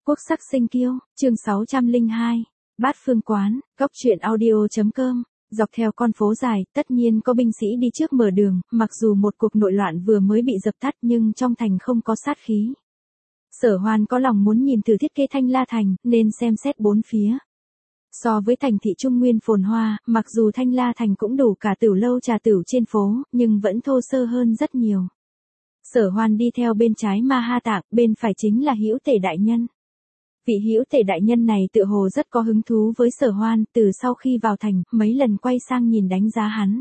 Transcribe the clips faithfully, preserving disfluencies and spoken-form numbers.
Quốc sắc sinh kiêu, chương sáu trăm lẻ hai, Bát Phương Quán, góc truyện audio.com, dọc theo con phố dài, tất nhiên có binh sĩ đi trước mở đường, mặc dù một cuộc nội loạn vừa mới bị dập tắt nhưng trong thành không có sát khí. Sở Hoan có lòng muốn nhìn thử thiết kế Thanh La Thành, nên xem xét bốn phía. So với thành thị Trung Nguyên phồn hoa, mặc dù Thanh La Thành cũng đủ cả tửu lâu trà tửu trên phố, nhưng vẫn thô sơ hơn rất nhiều. Sở Hoan đi theo bên trái Ma Ha Tạng, bên phải chính là Hữu Tể đại nhân. Vị Hữu Tể đại nhân này tựa hồ rất có hứng thú với Sở Hoan, từ sau khi vào thành, mấy lần quay sang nhìn đánh giá hắn.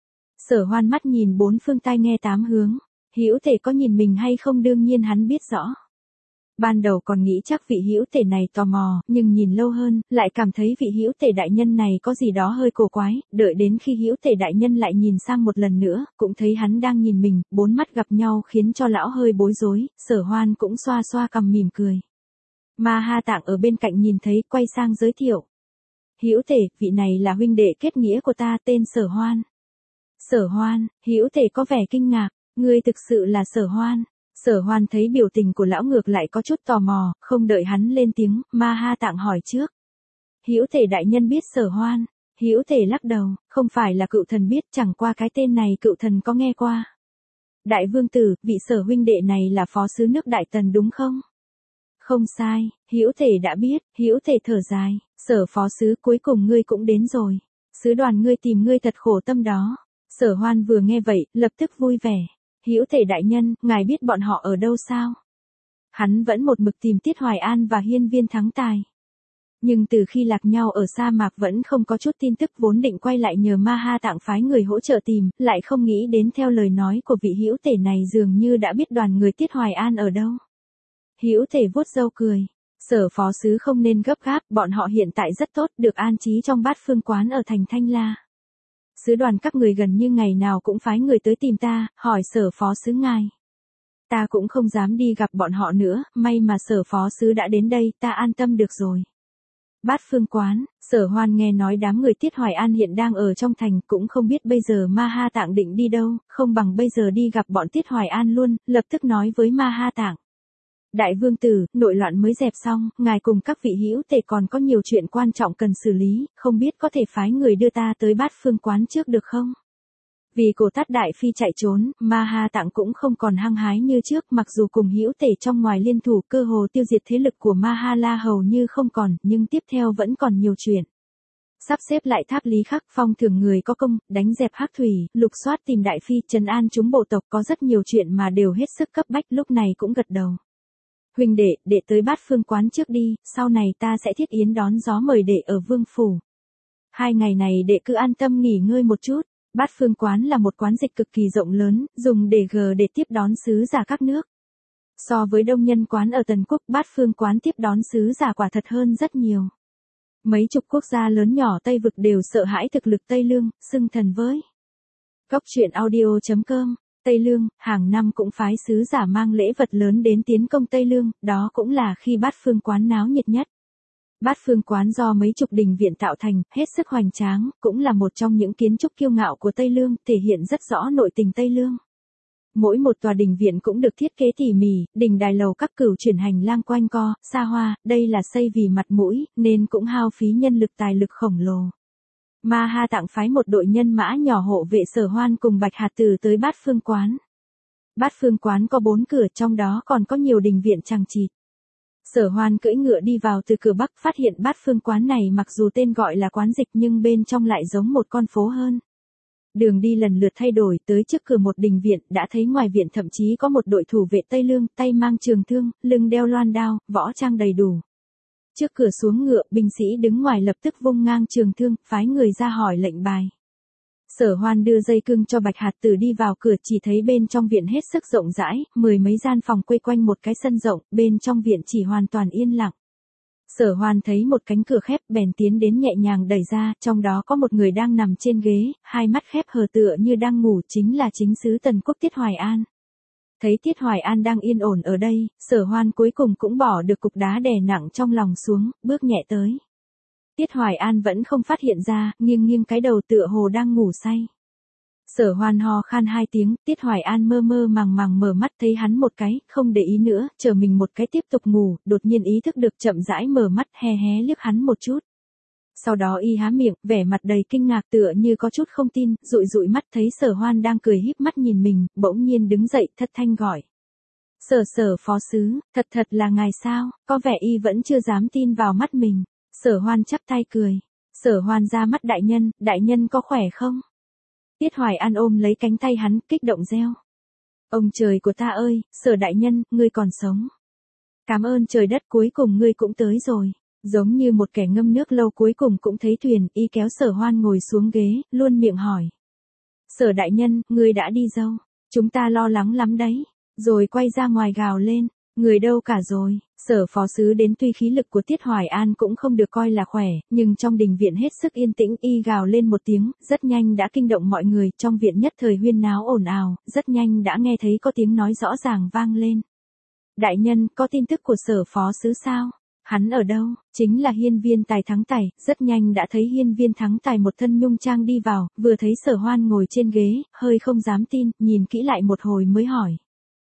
Sở Hoan mắt nhìn bốn phương tai nghe tám hướng, Hữu Tể có nhìn mình hay không đương nhiên hắn biết rõ. Ban đầu còn nghĩ chắc vị Hữu Tể này tò mò, nhưng nhìn lâu hơn, lại cảm thấy vị Hữu Tể đại nhân này có gì đó hơi cổ quái, đợi đến khi Hữu Tể đại nhân lại nhìn sang một lần nữa, cũng thấy hắn đang nhìn mình, bốn mắt gặp nhau khiến cho lão hơi bối rối, Sở Hoan cũng xoa xoa cằm mỉm cười. Ma Ha Tạng ở bên cạnh nhìn thấy, quay sang giới thiệu. Hữu Tể, vị này là huynh đệ kết nghĩa của ta, tên Sở Hoan. Sở Hoan, Hữu Tể có vẻ kinh ngạc, ngươi thực sự là Sở Hoan. Sở Hoan thấy biểu tình của lão ngược lại có chút tò mò, không đợi hắn lên tiếng, Ma Ha Tạng hỏi trước. Hữu Tể đại nhân biết Sở Hoan? Hữu Tể lắc đầu, không phải là cựu thần biết, chẳng qua cái tên này cựu thần có nghe qua. Đại vương tử, vị Sở huynh đệ này là phó sứ nước Đại Tần đúng không? Không sai, Hữu Tể đã biết, Hữu Tể thở dài, Sở phó sứ cuối cùng ngươi cũng đến rồi. Sứ đoàn ngươi tìm ngươi thật khổ tâm đó. Sở Hoan vừa nghe vậy, lập tức vui vẻ. Hữu Tể đại nhân, ngài biết bọn họ ở đâu sao? Hắn vẫn một mực tìm Tiết Hoài An và Hiên Viên Thắng Tài. Nhưng từ khi lạc nhau ở sa mạc vẫn không có chút tin tức, vốn định quay lại nhờ Ma Ha Tạng phái người hỗ trợ tìm, lại không nghĩ đến theo lời nói của vị Hữu Tể này dường như đã biết đoàn người Tiết Hoài An ở đâu. Hữu Tể vuốt râu cười. Sở phó sứ không nên gấp gáp, bọn họ hiện tại rất tốt, được an trí trong Bát Phương Quán ở thành Thanh La. Sứ đoàn các người gần như ngày nào cũng phái người tới tìm ta, hỏi Sở phó sứ ngài. Ta cũng không dám đi gặp bọn họ nữa, may mà Sở phó sứ đã đến đây, ta an tâm được rồi. Bát Phương Quán, Sở Hoan nghe nói đám người Tiết Hoài An hiện đang ở trong thành, cũng không biết bây giờ Ma Ha Tạng định đi đâu, không bằng bây giờ đi gặp bọn Tiết Hoài An luôn, lập tức nói với Ma Ha Tạng. Đại vương tử, nội loạn mới dẹp xong, ngài cùng các vị Hữu Tể còn có nhiều chuyện quan trọng cần xử lý, không biết có thể phái người đưa ta tới Bát Phương Quán trước được không? Vì Cổ Tát Đại Phi chạy trốn, Ma Ha Tạng cũng không còn hăng hái như trước, mặc dù cùng Hữu Tể trong ngoài liên thủ, cơ hồ tiêu diệt thế lực của Ma Ha La hầu như không còn, nhưng tiếp theo vẫn còn nhiều chuyện. Sắp xếp lại tháp Lý Khắc, phong thưởng người có công, đánh dẹp Hắc Thủy, lục soát tìm Đại Phi, trấn an chúng bộ tộc, có rất nhiều chuyện mà đều hết sức cấp bách, lúc này cũng gật đầu. Huynh đệ, đệ tới Bát Phương Quán trước đi, sau này ta sẽ thiết yến đón gió mời đệ ở Vương Phủ. Hai ngày này đệ cứ an tâm nghỉ ngơi một chút. Bát Phương Quán là một quán dịch cực kỳ rộng lớn, dùng để gờ để tiếp đón sứ giả các nước. So với Đông Nhân Quán ở Tần Quốc, Bát Phương Quán tiếp đón sứ giả quả thật hơn rất nhiều. Mấy chục quốc gia lớn nhỏ Tây Vực đều sợ hãi thực lực Tây Lương, xưng thần với. Góc truyện audio.com, Tây Lương, hàng năm cũng phái sứ giả mang lễ vật lớn đến tiến công Tây Lương, đó cũng là khi Bát Phương Quán náo nhiệt nhất. Bát Phương Quán do mấy chục đình viện tạo thành, hết sức hoành tráng, cũng là một trong những kiến trúc kiêu ngạo của Tây Lương, thể hiện rất rõ nội tình Tây Lương. Mỗi một tòa đình viện cũng được thiết kế tỉ mỉ, đình đài lầu các cửu chuyển hành lang quanh co, xa hoa, đây là xây vì mặt mũi, nên cũng hao phí nhân lực tài lực khổng lồ. Ma Ha Tạng phái một đội nhân mã nhỏ hộ vệ Sở Hoan cùng Bạch Hạt Tử tới Bát Phương Quán. Bát Phương Quán có bốn cửa, trong đó còn có nhiều đình viện chằng chịt. Sở Hoan cưỡi ngựa đi vào từ cửa Bắc, phát hiện Bát Phương Quán này mặc dù tên gọi là quán dịch nhưng bên trong lại giống một con phố hơn. Đường đi lần lượt thay đổi, tới trước cửa một đình viện, đã thấy ngoài viện thậm chí có một đội thủ vệ Tây Lương, tay mang trường thương, lưng đeo loan đao, võ trang đầy đủ. Trước cửa xuống ngựa, binh sĩ đứng ngoài lập tức vung ngang trường thương, phái người ra hỏi lệnh bài. Sở Hoan đưa dây cương cho Bạch Hạt Tử đi vào cửa, chỉ thấy bên trong viện hết sức rộng rãi, mười mấy gian phòng quây quanh một cái sân rộng, bên trong viện chỉ hoàn toàn yên lặng. Sở Hoan thấy một cánh cửa khép, bèn tiến đến nhẹ nhàng đẩy ra, trong đó có một người đang nằm trên ghế, hai mắt khép hờ tựa như đang ngủ, chính là chính sứ Tần Quốc Tiết Hoài An. Thấy Tiết Hoài An đang yên ổn ở đây, Sở Hoan cuối cùng cũng bỏ được cục đá đè nặng trong lòng xuống, bước nhẹ tới. Tiết Hoài An vẫn không phát hiện ra, nghiêng nghiêng cái đầu tựa hồ đang ngủ say. Sở Hoan ho khan hai tiếng, Tiết Hoài An mơ mơ màng màng mở mắt thấy hắn một cái, không để ý nữa, chờ mình một cái tiếp tục ngủ, đột nhiên ý thức được chậm rãi mở mắt hé hé liếc hắn một chút. Sau đó y há miệng, vẻ mặt đầy kinh ngạc tựa như có chút không tin, dụi dụi mắt thấy Sở Hoan đang cười híp mắt nhìn mình, bỗng nhiên đứng dậy thất thanh gọi. Sở Sở phó sứ, thật thật là ngài sao, có vẻ y vẫn chưa dám tin vào mắt mình. Sở Hoan chắp tay cười. Sở Hoan ra mắt đại nhân, đại nhân có khỏe không? Tiết Hoài An ôm lấy cánh tay hắn, kích động reo. Ông trời của ta ơi, Sở đại nhân, ngươi còn sống. Cảm ơn trời đất, cuối cùng ngươi cũng tới rồi. Giống như một kẻ ngâm nước lâu cuối cùng cũng thấy thuyền, y kéo Sở Hoan ngồi xuống ghế, luôn miệng hỏi. Sở đại nhân, ngươi đã đi đâu? Chúng ta lo lắng lắm đấy. Rồi quay ra ngoài gào lên. Người đâu cả rồi? Sở phó sứ đến, tuy khí lực của Tiết Hoài An cũng không được coi là khỏe, nhưng trong đình viện hết sức yên tĩnh, y gào lên một tiếng, rất nhanh đã kinh động mọi người, trong viện nhất thời huyên náo ồn ào, rất nhanh đã nghe thấy có tiếng nói rõ ràng vang lên. Đại nhân, có tin tức của Sở phó sứ sao? Hắn ở đâu? Chính là Hiên Viên Tài Thắng Tài. Rất nhanh đã thấy Hiên Viên Thắng Tài một thân nhung trang đi vào, vừa thấy Sở Hoan ngồi trên ghế, hơi không dám tin, nhìn kỹ lại một hồi mới hỏi.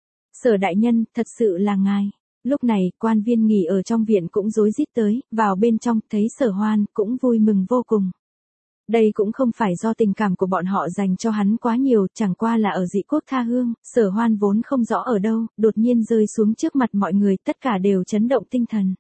Sở đại nhân, thật sự là ngài. Lúc này, quan viên nghỉ ở trong viện cũng rối rít tới, vào bên trong, thấy Sở Hoan, cũng vui mừng vô cùng. Đây cũng không phải do tình cảm của bọn họ dành cho hắn quá nhiều, chẳng qua là ở Dị Quốc tha hương, Sở Hoan vốn không rõ ở đâu, đột nhiên rơi xuống trước mặt mọi người, tất cả đều chấn động tinh thần.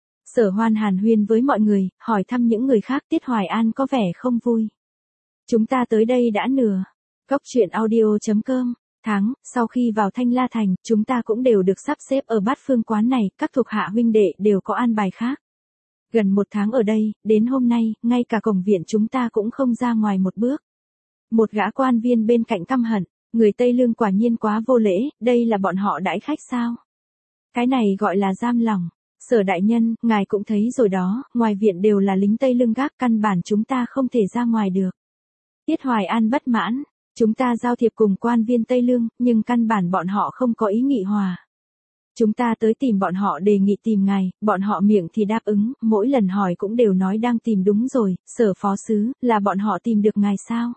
Sở Hoan hàn huyên với mọi người, hỏi thăm những người khác, Tiết Hoài An có vẻ không vui. Chúng ta tới đây đã nửa. Góc truyện audio chấm com. Tháng, sau khi vào Thanh La Thành, chúng ta cũng đều được sắp xếp ở Bát Phương quán này, các thuộc hạ huynh đệ đều có an bài khác. Gần một tháng ở đây, đến hôm nay, ngay cả cổng viện chúng ta cũng không ra ngoài một bước. Một gã quan viên bên cạnh căm hận, người Tây Lương quả nhiên quá vô lễ, đây là bọn họ đãi khách sao? Cái này gọi là giam lòng. Sở đại nhân, ngài cũng thấy rồi đó, ngoài viện đều là lính Tây Lương gác, căn bản chúng ta không thể ra ngoài được. Tiết Hoài An bất mãn. Chúng ta giao thiệp cùng quan viên Tây Lương, nhưng căn bản bọn họ không có ý nghị hòa. Chúng ta tới tìm bọn họ đề nghị tìm ngài, bọn họ miệng thì đáp ứng, mỗi lần hỏi cũng đều nói đang tìm. Đúng rồi, Sở phó sứ, là bọn họ tìm được ngài sao?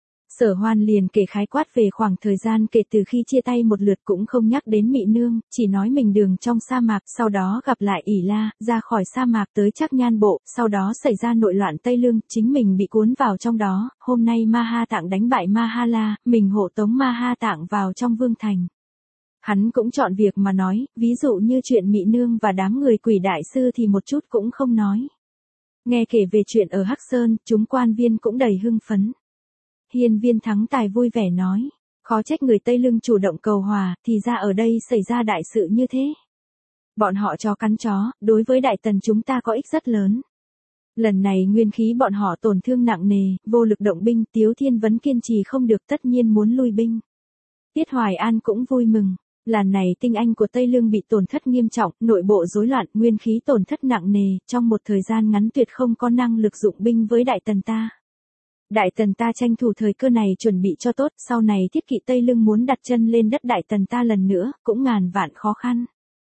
Sở Hoan liền kể khái quát về khoảng thời gian kể từ khi chia tay một lượt, cũng không nhắc đến Mị Nương, chỉ nói mình đường trong sa mạc, sau đó gặp lại ỷ La, ra khỏi sa mạc tới Trác Nhan Bộ, sau đó xảy ra nội loạn Tây Lương, chính mình bị cuốn vào trong đó, hôm nay Ma Ha Tạng đánh bại Ma Ha La, mình hộ tống Ma Ha Tạng vào trong vương thành. Hắn cũng chọn việc mà nói, ví dụ như chuyện Mị Nương và đám người Quỷ đại sư thì một chút cũng không nói. Nghe kể về chuyện ở Hắc Sơn, chúng quan viên cũng đầy hưng phấn. Hiên Viên Thắng Tài vui vẻ nói, khó trách người Tây Lương chủ động cầu hòa, thì ra ở đây xảy ra đại sự như thế. Bọn họ chó cắn chó, đối với Đại Tần chúng ta có ích rất lớn. Lần này nguyên khí bọn họ tổn thương nặng nề, vô lực động binh, Tiếu Thiên Vấn kiên trì không được, tất nhiên muốn lui binh. Tiết Hoài An cũng vui mừng, lần này tinh anh của Tây Lương bị tổn thất nghiêm trọng, nội bộ rối loạn, nguyên khí tổn thất nặng nề, trong một thời gian ngắn tuyệt không có năng lực dụng binh với Đại Tần ta. Đại Tần ta tranh thủ thời cơ này chuẩn bị cho tốt, sau này thiết kỵ Tây Lương muốn đặt chân lên đất Đại Tần ta lần nữa, cũng ngàn vạn khó khăn.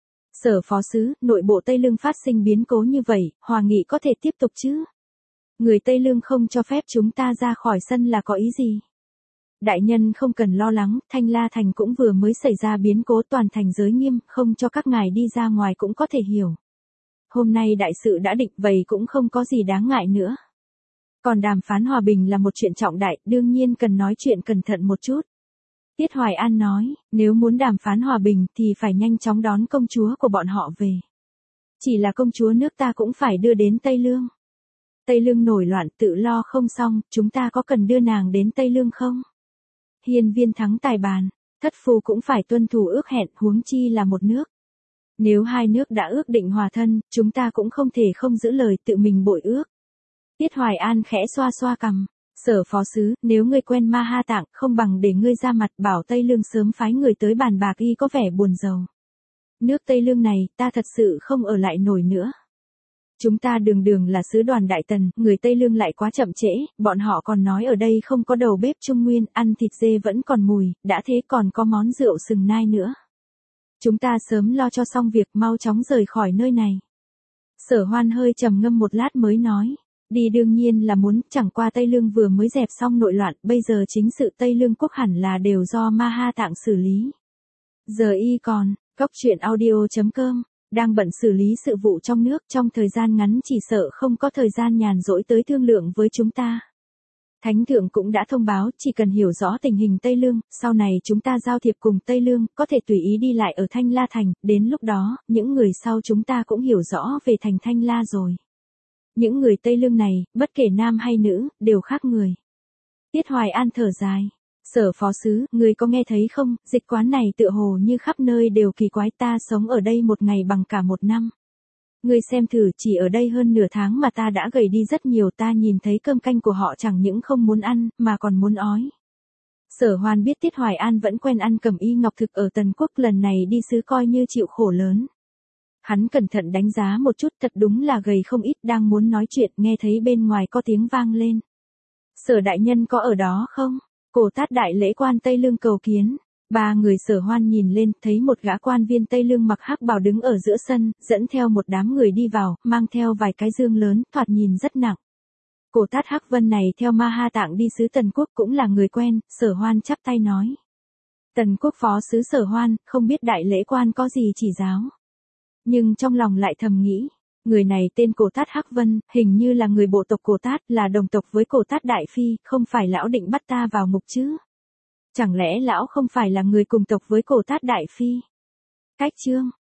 Sở phó sứ, nội bộ Tây Lương phát sinh biến cố như vậy, hòa nghị có thể tiếp tục chứ? Người Tây Lương không cho phép chúng ta ra khỏi sân là có ý gì? Đại nhân không cần lo lắng, Thanh La Thành cũng vừa mới xảy ra biến cố, toàn thành giới nghiêm, không cho các ngài đi ra ngoài cũng có thể hiểu. Hôm nay đại sự đã định, vậy cũng không có gì đáng ngại nữa. Còn đàm phán hòa bình là một chuyện trọng đại, đương nhiên cần nói chuyện cẩn thận một chút. Tiết Hoài An nói, nếu muốn đàm phán hòa bình thì phải nhanh chóng đón công chúa của bọn họ về. Chỉ là công chúa nước ta cũng phải đưa đến Tây Lương. Tây Lương nổi loạn tự lo không xong, chúng ta có cần đưa nàng đến Tây Lương không? Hiên Viên Thắng Tài bàn, thất phu cũng phải tuân thủ ước hẹn, huống chi là một nước. Nếu hai nước đã ước định hòa thân, chúng ta cũng không thể không giữ lời, tự mình bội ước. Tiết Hoài An khẽ xoa xoa cằm, Sở phó sứ, nếu ngươi quen Ma Ha Tạng, không bằng để ngươi ra mặt bảo Tây Lương sớm phái người tới bàn bạc, y có vẻ buồn rầu. Nước Tây Lương này, ta thật sự không ở lại nổi nữa. Chúng ta đường đường là sứ đoàn Đại Tần, người Tây Lương lại quá chậm trễ, bọn họ còn nói ở đây không có đầu bếp Trung Nguyên, ăn thịt dê vẫn còn mùi, đã thế còn có món rượu sừng nai nữa. Chúng ta sớm lo cho xong việc, mau chóng rời khỏi nơi này. Sở Hoan hơi trầm ngâm một lát mới nói, Đi đương nhiên là muốn, chẳng qua Tây Lương vừa mới dẹp xong nội loạn, bây giờ chính sự Tây Lương quốc hẳn là đều do Ma Ha Tạng xử lý. Giờ y còn, góc truyện audio.com, đang bận xử lý sự vụ trong nước, trong thời gian ngắn chỉ sợ không có thời gian nhàn rỗi tới thương lượng với chúng ta. Thánh thượng cũng đã thông báo, chỉ cần hiểu rõ tình hình Tây Lương, sau này chúng ta giao thiệp cùng Tây Lương, có thể tùy ý đi lại ở Thanh La Thành, đến lúc đó, những người sau chúng ta cũng hiểu rõ về thành Thanh La rồi. Những người Tây Lương này, bất kể nam hay nữ, đều khác người. Tiết Hoài An thở dài. Sở phó sứ, người có nghe thấy không, dịch quán này tựa hồ như khắp nơi đều kỳ quái, ta sống ở đây một ngày bằng cả một năm. Người xem thử, chỉ ở đây hơn nửa tháng mà ta đã gầy đi rất nhiều, ta nhìn thấy cơm canh của họ chẳng những không muốn ăn, mà còn muốn ói. Sở Hoan biết Tiết Hoài An vẫn quen ăn cẩm y ngọc thực ở Tần Quốc, lần này đi sứ coi như chịu khổ lớn. Hắn cẩn thận đánh giá một chút, thật đúng là gầy không ít, đang muốn nói chuyện, nghe thấy bên ngoài có tiếng vang lên. Sở đại nhân có ở đó không? Cổ Tát đại lễ quan Tây Lương cầu kiến. Ba người Sở Hoan nhìn lên, thấy một gã quan viên Tây Lương mặc hắc bào đứng ở giữa sân, dẫn theo một đám người đi vào, mang theo vài cái dương lớn, thoạt nhìn rất nặng. Cổ Tát Hắc Vân này theo Ma Ha Tạng đi sứ Tần Quốc cũng là người quen, Sở Hoan chắp tay nói. Tần Quốc phó sứ Sở Hoan, không biết đại lễ quan có gì chỉ giáo. Nhưng trong lòng lại thầm nghĩ, người này tên Cổ Tát Hắc Vân, hình như là người bộ tộc Cổ Tát, là đồng tộc với Cổ Tát Đại Phi, không phải lão định bắt ta vào ngục chứ? Chẳng lẽ lão không phải là người cùng tộc với Cổ Tát Đại Phi? Cách chương